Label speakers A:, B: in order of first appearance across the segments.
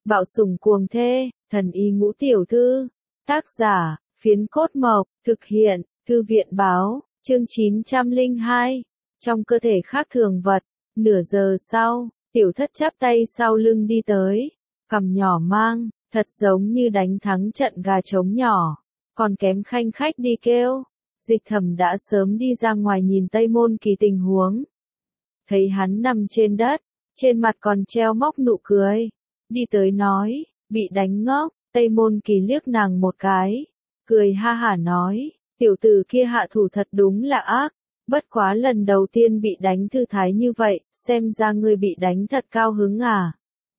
A: Bạo sủng cuồng thê, thần y ngũ tiểu thư. Tác giả, Phiến Cốt Mộc, thực hiện, Thư viện báo, chương 902. Trong cơ thể khác thường vật, nửa giờ sau, tiểu thất chắp tay sau lưng đi tới, cằm nhỏ mang, thật giống như đánh thắng trận gà trống nhỏ, còn kém khanh khách đi kêu. Dịch Thẩm đã sớm đi ra ngoài nhìn Tây Môn Kỳ tình huống. Thấy hắn nằm trên đất, trên mặt còn treo móc nụ cười. Đi tới nói, bị đánh ngốc, Tây Môn Kỳ liếc nàng một cái, cười ha hả nói, tiểu tử kia hạ thủ thật đúng là ác, bất quá lần đầu tiên bị đánh thư thái như vậy, xem ra ngươi bị đánh thật cao hứng à.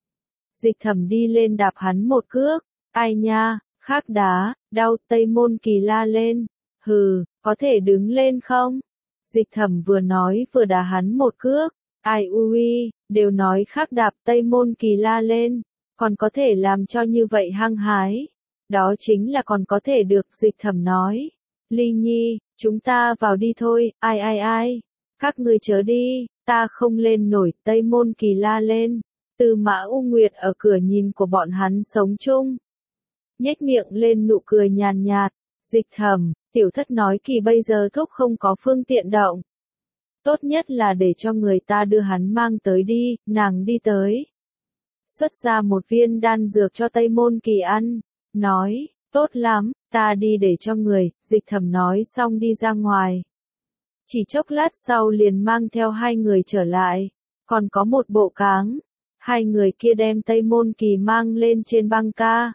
A: Dịch Thẩm đi lên đạp hắn một cước, ai nha, khác đá, đau. Tây Môn Kỳ la lên, hừ, có thể đứng lên không? Dịch Thẩm vừa nói vừa đá hắn một cước, ai ui, đều nói khác đạp. Tây Môn Kỳ la lên, còn có thể làm cho như vậy hăng hái. Đó chính là còn có thể được. Dịch Thẩm nói, Ly Nhi, chúng ta vào đi thôi. Ai, các ngươi chớ đi, ta không lên nổi. Tây Môn Kỳ la lên. Tư Mã U Nguyệt ở cửa nhìn của bọn hắn sống chung, nhếch miệng lên nụ cười nhàn nhạt. Dịch Thẩm, tiểu thất nói Kỳ bây giờ thúc không có phương tiện động, tốt nhất là để cho người ta đưa hắn mang tới đi. Nàng đi tới, xuất ra một viên đan dược cho Tây Môn Kỳ ăn, nói, tốt lắm, ta đi để cho người. Dịch Thẩm nói xong đi ra ngoài, chỉ chốc lát sau liền mang theo hai người trở lại, còn có một bộ cáng. Hai người kia đem Tây Môn Kỳ mang lên trên băng ca,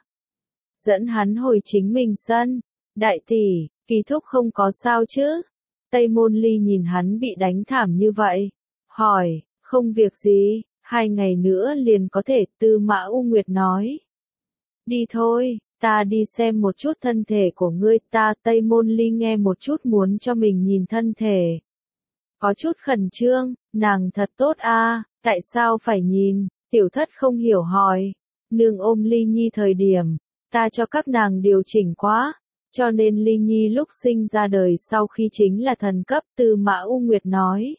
A: dẫn hắn hồi chính mình sân. Đại tỷ, Kỳ thúc không có sao chứ? Tây Môn Ly nhìn hắn bị đánh thảm như vậy, hỏi, không việc gì, 2 ngày nữa liền có thể. Tư Mã U Nguyệt nói, đi thôi, ta đi xem một chút thân thể của ngươi. Tây Môn Ly nghe một chút muốn cho mình nhìn thân thể, có chút khẩn trương. Nàng thật tốt a, tại sao phải nhìn? Tiểu thất không hiểu hỏi, nương ôm Ly Nhi thời điểm, ta cho các nàng điều chỉnh quá, cho nên Ly Nhi lúc sinh ra đời sau khi chính là thần cấp. Tư Mã U Nguyệt nói,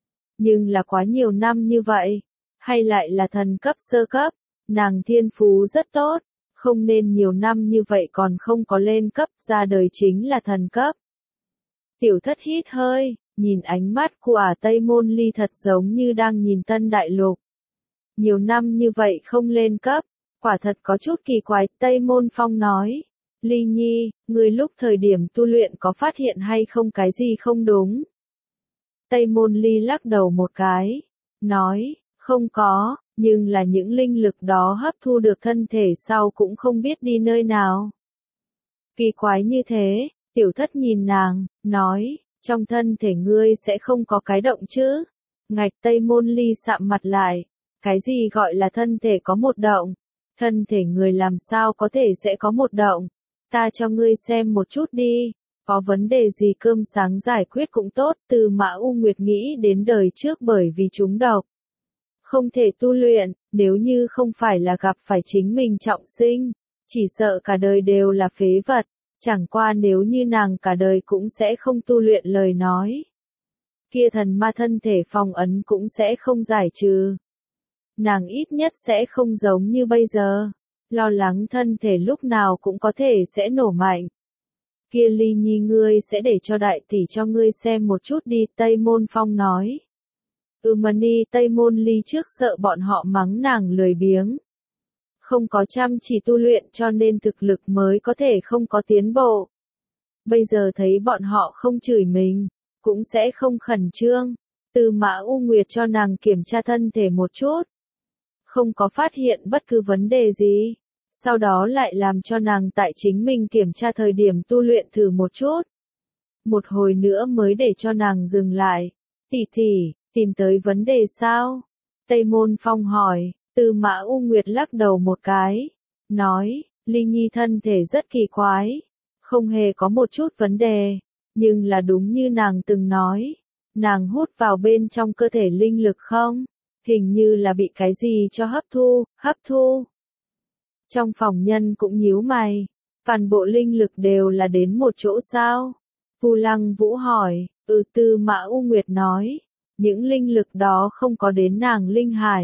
A: nhưng là quá nhiều năm như vậy, hay lại là thần cấp sơ cấp, nàng thiên phú rất tốt, không nên nhiều năm như vậy còn không có lên cấp, ra đời chính là thần cấp. Tiểu thất hít hơi, nhìn ánh mắt của Tây Môn Ly thật giống như đang nhìn tân đại lục. Nhiều năm như vậy không lên cấp, quả thật có chút kỳ quái. Tây Môn Phong nói, Ly Nhi, người lúc thời điểm tu luyện có phát hiện hay không cái gì không đúng? Tây Môn Ly lắc đầu một cái, nói, không có, nhưng là những linh lực đó hấp thu được thân thể sau cũng không biết đi nơi nào. Kỳ quái như thế. Tiểu thất nhìn nàng, nói, trong thân thể ngươi sẽ không có cái động chứ? Ngạch. Tây Môn Ly sạm mặt lại, cái gì gọi là thân thể có một động? Thân thể người làm sao có thể sẽ có một động? Ta cho ngươi xem một chút đi, có vấn đề gì cơm sáng giải quyết cũng tốt. Tư Mã U Nguyệt nghĩ đến đời trước bởi vì trúng độc, không thể tu luyện, nếu như không phải là gặp phải chính mình trọng sinh, chỉ sợ cả đời đều là phế vật. Chẳng qua nếu như nàng cả đời cũng sẽ không tu luyện lời nói, kia thần ma thân thể phong ấn cũng sẽ không giải trừ. Nàng ít nhất sẽ không giống như bây giờ, lo lắng thân thể lúc nào cũng có thể sẽ nổ mạnh. Kia Ly Nhi ngươi sẽ để cho đại tỷ cho ngươi xem một chút đi. Tây Môn Phong nói, Mani. Tây Môn Ly trước sợ bọn họ mắng nàng lười biếng, không có chăm chỉ tu luyện cho nên thực lực mới có thể không có tiến bộ. Bây giờ thấy bọn họ không chửi mình, cũng sẽ không khẩn trương. Tư Mã U Nguyệt cho nàng kiểm tra thân thể một chút, không có phát hiện bất cứ vấn đề gì. Sau đó lại làm cho nàng tại chính mình kiểm tra thời điểm tu luyện thử một chút. Một hồi nữa mới để cho nàng dừng lại. Tỷ, tìm tới vấn đề sao? Tây Môn Phong hỏi. Tư Mã U Nguyệt lắc đầu một cái, nói, Ly Nhi thân thể rất kỳ quái, không hề có một chút vấn đề, nhưng là đúng như nàng từng nói, nàng hút vào bên trong cơ thể linh lực không? Hình như là bị cái gì cho hấp thu. Trong phòng nhân cũng nhíu mày, toàn bộ linh lực đều là đến một chỗ sao? Vu Lăng Vũ hỏi. Tư Mã U Nguyệt nói, những linh lực đó không có đến nàng linh hải,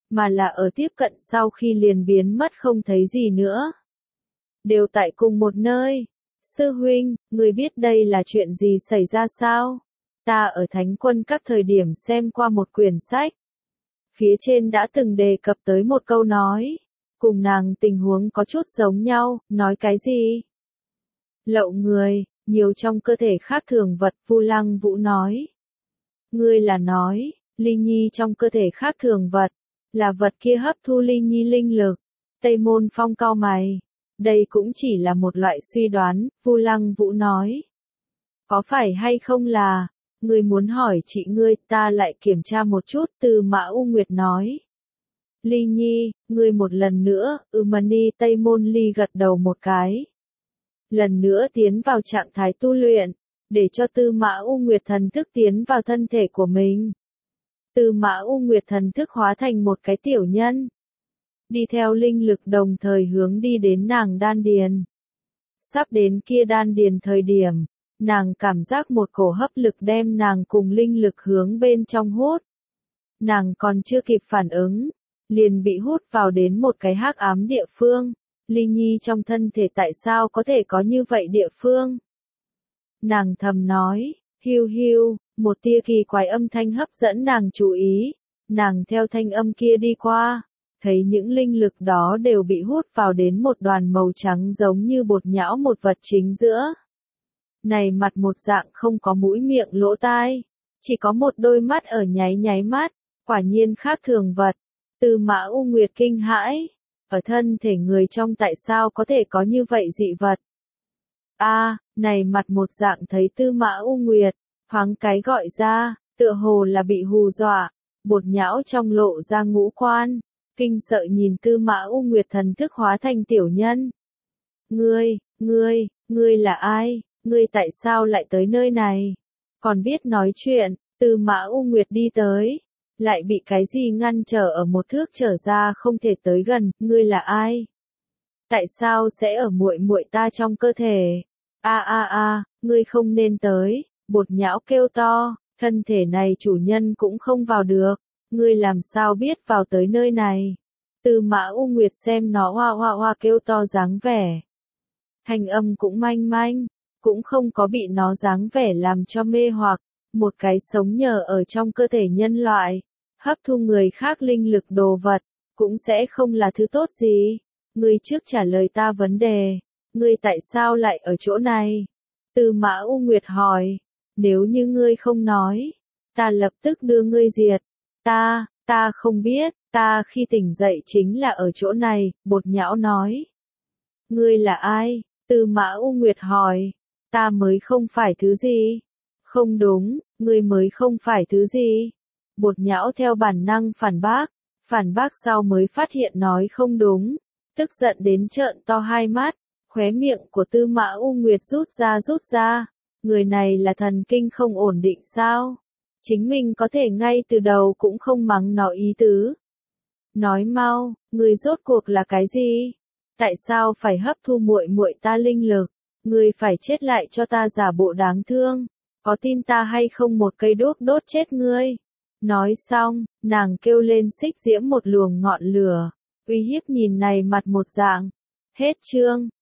A: mà là ở tiếp cận sau khi liền biến mất không thấy gì nữa. Đều tại cùng một nơi. Sư huynh, người biết đây là chuyện gì xảy ra sao? Ta ở Thánh Quân các thời điểm xem qua một quyển sách. Phía trên đã từng đề cập tới một câu nói. Cùng nàng tình huống có chút giống nhau, nói cái gì? Lậu người, nhiều trong cơ thể khác thường vật, Vu Lăng Vũ nói. Ngươi là nói, Ly Nhi trong cơ thể khác thường vật, là vật kia hấp thu Ly Nhi linh lực. Tây Môn Phong cau mày. Đây cũng chỉ là một loại suy đoán, Vu Lăng Vũ nói. Có phải hay không là, ngươi muốn hỏi chị ngươi, ta lại kiểm tra một chút, Từ Mã U Nguyệt nói. Ly Nhi, ngươi một lần nữa, Mani Tây Môn Ly gật đầu một cái. Lần nữa tiến vào trạng thái tu luyện, để cho Tư Mã U Nguyệt thần thức tiến vào thân thể của mình. Tư Mã U Nguyệt thần thức hóa thành một cái tiểu nhân. Đi theo linh lực đồng thời hướng đi đến nàng đan điền. Sắp đến kia đan điền thời điểm, nàng cảm giác một cổ hấp lực đem nàng cùng linh lực hướng bên trong hút. Nàng còn chưa kịp phản ứng, liền bị hút vào đến một cái hắc ám địa phương. Ly Nhi trong thân thể tại sao có thể có như vậy địa phương? Nàng thầm nói, hiu hiu, một tia kỳ quái âm thanh hấp dẫn nàng chú ý. Nàng theo thanh âm kia đi qua, thấy những linh lực đó đều bị hút vào đến một đoàn màu trắng giống như bột nhão một vật chính giữa. Này mặt một dạng không có mũi miệng lỗ tai, chỉ có một đôi mắt ở nháy nháy mắt, quả nhiên khác thường vật. Tư Mã U Nguyệt kinh hãi, ở thân thể người trong tại sao có thể có như vậy dị vật? Này mặt một dạng thấy Tư Mã U Nguyệt, thoáng cái gọi ra, tựa hồ là bị hù dọa, bột nhão trong lộ ra ngũ quan, kinh sợ nhìn Tư Mã U Nguyệt thần thức hóa thành tiểu nhân. Ngươi là ai? Ngươi tại sao lại tới nơi này? Còn biết nói chuyện, Tư Mã U Nguyệt đi tới, lại bị cái gì ngăn trở ở một thước trở ra không thể tới gần, ngươi là ai? Tại sao sẽ ở muội muội ta trong cơ thể? Ngươi không nên tới, bột nhão kêu to, thân thể này chủ nhân cũng không vào được, ngươi làm sao biết vào tới nơi này? Tư Mã U Nguyệt xem nó hoa kêu to dáng vẻ. Thanh âm cũng manh manh, cũng không có bị nó dáng vẻ làm cho mê hoặc, một cái sống nhờ ở trong cơ thể nhân loại, hấp thu người khác linh lực đồ vật, cũng sẽ không là thứ tốt gì. Ngươi trước trả lời ta vấn đề, ngươi tại sao lại ở chỗ này? Tư Mã U Nguyệt hỏi, nếu như ngươi không nói, ta lập tức đưa ngươi diệt. Ta không biết, ta khi tỉnh dậy chính là ở chỗ này, bột nhão nói. Ngươi là ai? Tư Mã U Nguyệt hỏi, ta mới không phải thứ gì. Không đúng, ngươi mới không phải thứ gì. Bột nhão theo bản năng phản bác sau mới phát hiện nói không đúng, tức giận đến trợn to hai mắt, khóe miệng của Tư Mã U Nguyệt rút ra, người này là thần kinh không ổn định sao? Chính mình có thể ngay từ đầu cũng không mắng nó ý tứ. Nói mau, ngươi rốt cuộc là cái gì? Tại sao phải hấp thu muội muội ta linh lực? Ngươi phải chết lại cho ta giả bộ đáng thương, có tin ta hay không một cây đuốc đốt chết ngươi? Nói xong, nàng kêu lên xích diễm một luồng ngọn lửa, uy hiếp nhìn này mặt một dạng. Hết chương.